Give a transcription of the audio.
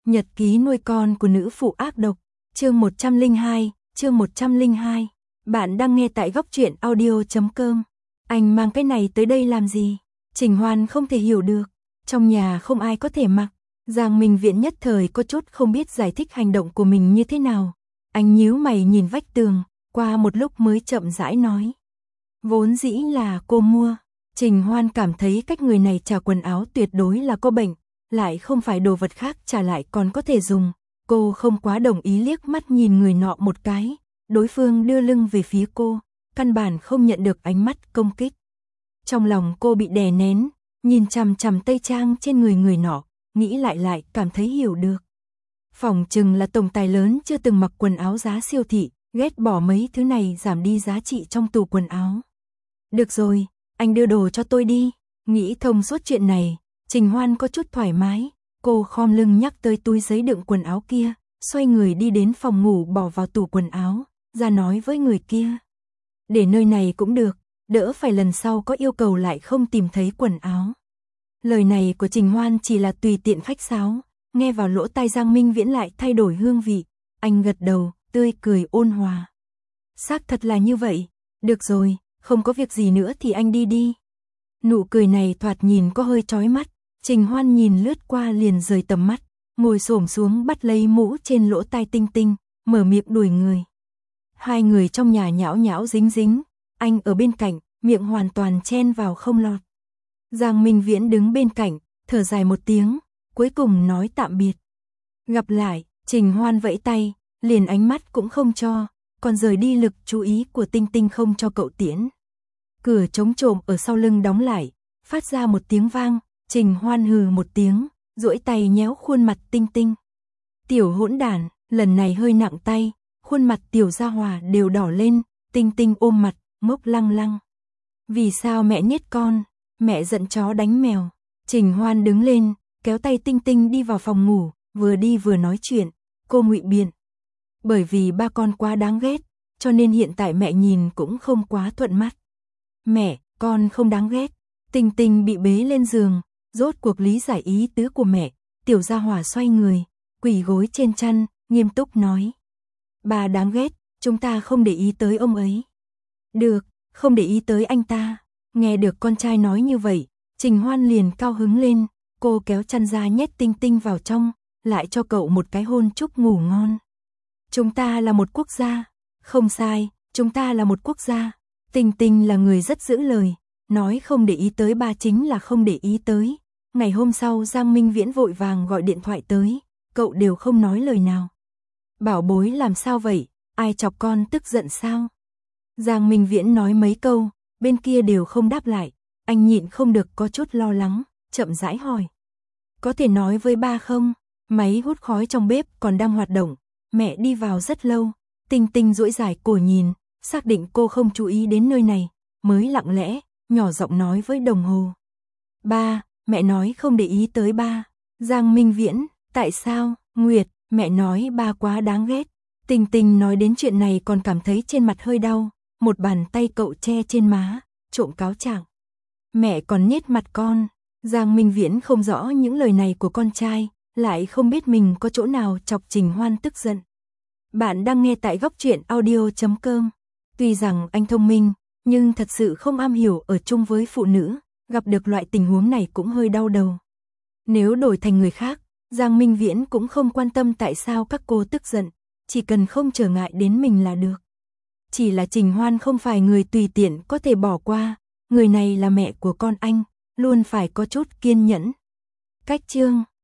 Nhật ký nuôi con của nữ phụ ác độc, chương 102, Bạn đang nghe tại góc truyện audio.com. Anh mang cái này tới đây làm gì? Trình Hoan không thể hiểu được, trong nhà không ai có thể mặc. Giang Minh Viễn nhất thời có chút không biết giải thích hành động của mình như thế nào. Anh nhíu mày nhìn vách tường, qua một lúc mới chậm rãi nói. Vốn dĩ là cô mua. Trình Hoan cảm thấy cách người này trả quần áo tuyệt đối là có bệnh, lại không phải đồ vật khác trả lại còn có thể dùng. Cô không quá đồng ý, liếc mắt nhìn người nọ một cái, đối phương đưa lưng về phía cô, căn bản không nhận được ánh mắt công kích. Trong lòng cô bị đè nén, nhìn chằm chằm tây trang trên người nọ, nghĩ lại cảm thấy hiểu được. Phỏng chừng là tổng tài lớn chưa từng mặc quần áo giá siêu thị, ghét bỏ mấy thứ này giảm đi giá trị trong tủ quần áo. Được rồi, anh đưa đồ cho tôi đi. Nghĩ thông suốt chuyện này, Trình Hoan có chút thoải mái. Cô khom lưng nhắc tới túi giấy đựng quần áo kia, xoay người đi đến phòng ngủ bỏ vào tủ quần áo, ra nói với người kia. Để nơi này cũng được, đỡ phải lần sau có yêu cầu lại không tìm thấy quần áo. Lời này của Trình Hoan chỉ là tùy tiện khách sáo, nghe vào lỗ tai Giang Minh Viễn lại thay đổi hương vị. Anh gật đầu, tươi cười ôn hòa. Xác thật là như vậy, được rồi, không có việc gì nữa thì anh đi đi. Nụ cười này thoạt nhìn có hơi chói mắt, Trình Hoan nhìn lướt qua liền rời tầm mắt, ngồi xổm xuống bắt lấy mũ trên lỗ tai Tinh Tinh, mở miệng đuổi người. Hai người trong nhà nhão nhão dính dính, anh ở bên cạnh, miệng hoàn toàn chen vào không lọt. Giang Minh Viễn đứng bên cạnh, thở dài một tiếng, cuối cùng nói tạm biệt. Gặp lại, Trình Hoan vẫy tay, liền ánh mắt cũng không cho, còn rời đi, lực chú ý của Tinh Tinh không cho cậu tiễn. Cửa trống trộm ở sau lưng đóng lại, phát ra một tiếng vang, Trình Hoan hừ một tiếng, duỗi tay nhéo khuôn mặt Tinh Tinh. Tiểu hỗn đản, lần này hơi nặng tay, khuôn mặt tiểu gia hòa đều đỏ lên, Tinh Tinh ôm mặt, ngốc lăng lăng. Vì sao mẹ niết con, mẹ giận chó đánh mèo. Trình Hoan đứng lên, kéo tay Tinh Tinh đi vào phòng ngủ, vừa đi vừa nói chuyện, cô ngụy biện. Bởi vì ba con quá đáng ghét, cho nên hiện tại mẹ nhìn cũng không quá thuận mắt. Mẹ, con không đáng ghét. Tinh Tinh bị bế lên giường, rốt cuộc lý giải ý tứ của mẹ, tiểu gia hỏa xoay người, quỳ gối trên chăn, nghiêm túc nói. Bà đáng ghét, chúng ta không để ý tới ông ấy. Được, không để ý tới anh ta. Nghe được con trai nói như vậy, Trình Hoan liền cao hứng lên, cô kéo chăn ra nhét Tinh Tinh vào trong, lại cho cậu một cái hôn chúc ngủ ngon. Chúng ta là một quốc gia. Không sai, chúng ta là một quốc gia. Tinh Tinh là người rất giữ lời, nói không để ý tới ba chính là không để ý tới. Ngày hôm sau Giang Minh Viễn vội vàng gọi điện thoại tới, cậu đều không nói lời nào. Bảo bối làm sao vậy, ai chọc con tức giận sao? Giang Minh Viễn nói mấy câu, bên kia đều không đáp lại, anh nhịn không được có chút lo lắng, chậm rãi hỏi. Có thể nói với ba không? Máy hút khói trong bếp còn đang hoạt động, mẹ đi vào rất lâu. Tinh Tinh duỗi dài cổ nhìn, xác định cô không chú ý đến nơi này, mới lặng lẽ, nhỏ giọng nói với đồng hồ. Ba, mẹ nói không để ý tới ba. Giang Minh Viễn, tại sao? Nguyệt, mẹ nói ba quá đáng ghét. Tinh Tinh nói đến chuyện này còn cảm thấy trên mặt hơi đau, một bàn tay cậu che trên má, trộm cáo trạng. Mẹ còn nhếch mặt con. Giang Minh Viễn không rõ những lời này của con trai, lại không biết mình có chỗ nào chọc Trình Hoan tức giận. Bạn đang nghe tại góc truyện audio.com. Tuy rằng anh thông minh, nhưng thật sự không am hiểu ở chung với phụ nữ, gặp được loại tình huống này cũng hơi đau đầu. Nếu đổi thành người khác, Giang Minh Viễn cũng không quan tâm tại sao các cô tức giận, chỉ cần không trở ngại đến mình là được. Chỉ là Trình Hoan không phải người tùy tiện có thể bỏ qua, người này là mẹ của con anh, luôn phải có chút kiên nhẫn. Cách chương